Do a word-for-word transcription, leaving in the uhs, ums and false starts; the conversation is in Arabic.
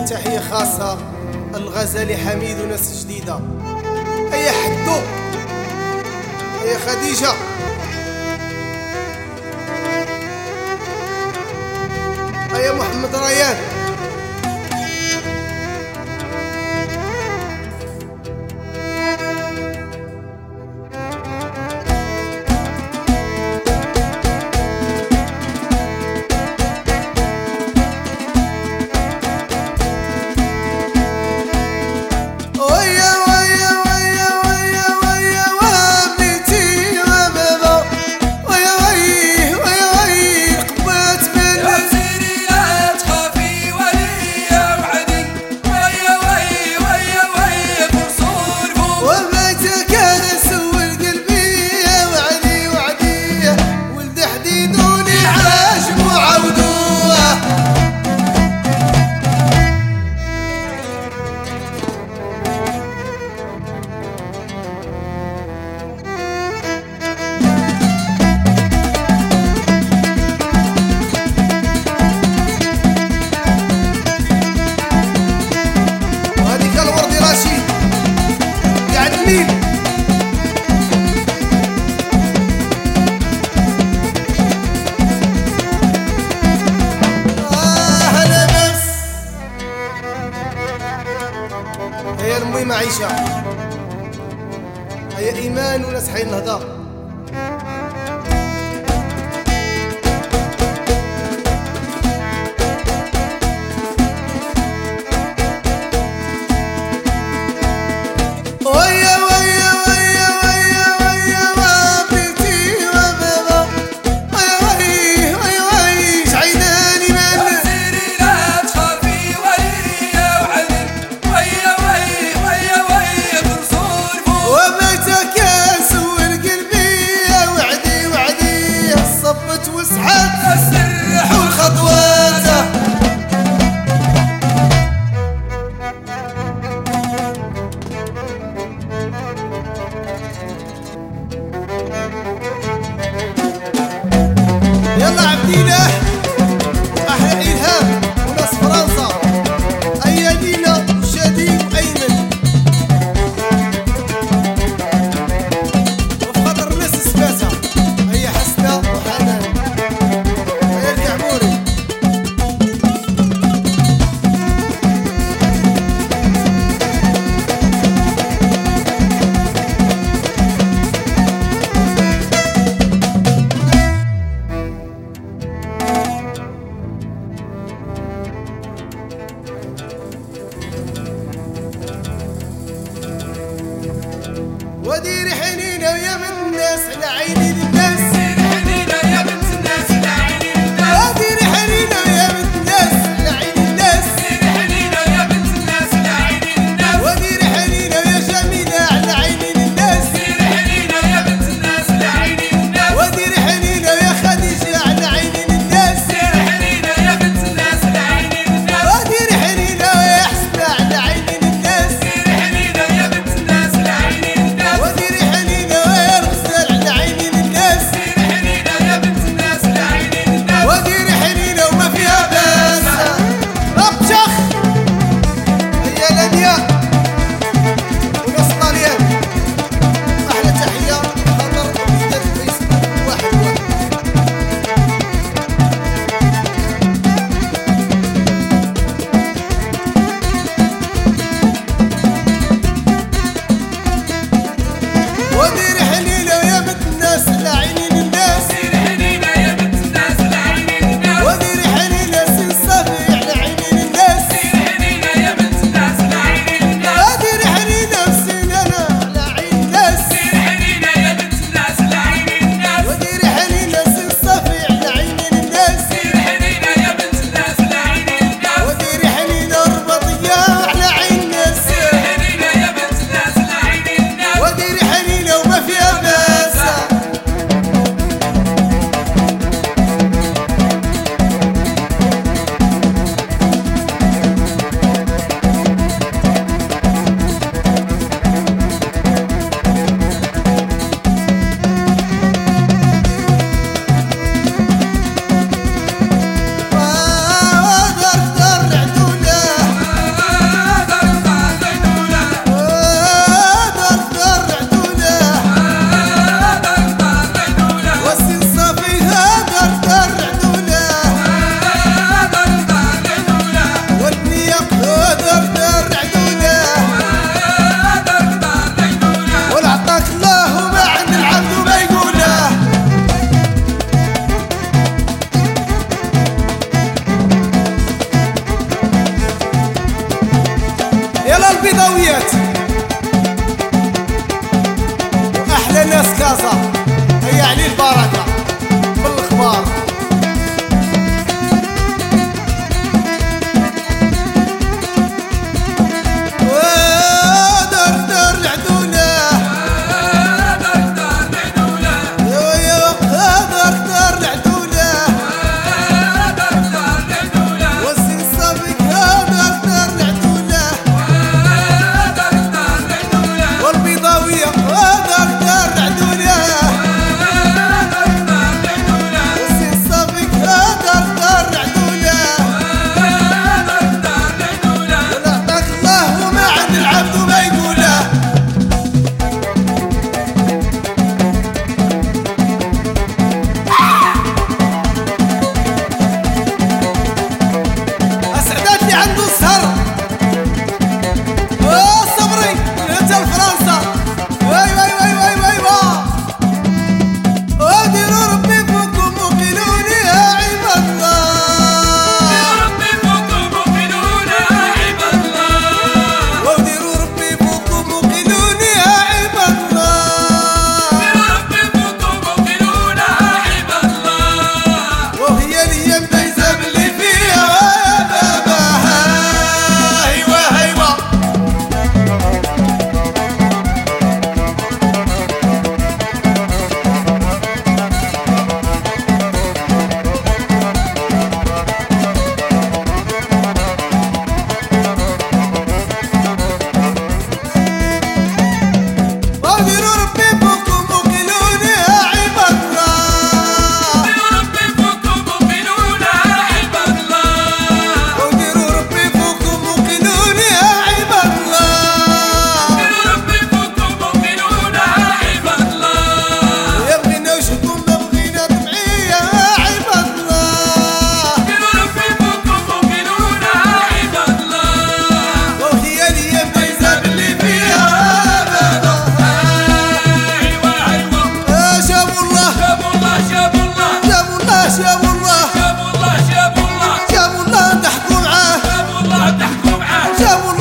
تحية خاصة الغزالي حميد وناس جديدة. هيا حدو، هيا خديجة، هيا محمد ريان. هيا المي معيشة، هيا إيمان وناس حي النهضة. يلا عبدينا أحلى إلهام وناس فرنسا. هيا دينا شادي وأيمن وفي خاطر الناس السباسة. هيا حسنة وحنان، هيا الكعبوري. وديري حنينة ويا بنت الناس على عيني الناس. ديري حنينة يا بنت الناس على عيني الناس. وديري حنينة ويا بنت الناس على عيني الناس. ديري حنينة يا بنت الناس على عيني الناس. وديري حنينة ويا جميلة على عيني الناس. ديري حنينة يا بنت الناس على عيني الناس. وديري حنينة ويا خديجة على عيني الناس. ديري حنينة يا بنت الناس على عيني الناس. وديري حنينة ويا حسنة على عيني الناس. ديري حنينة يا بنت الناس على عيني الناس. وديري حنينة ويا الغزال على عيني الناس. الرياضة هي علي البركة بالخبار. شاب الله شاب الله جابوا الله ضحكوا معاه شاب الله ضحكوا معاه جابوا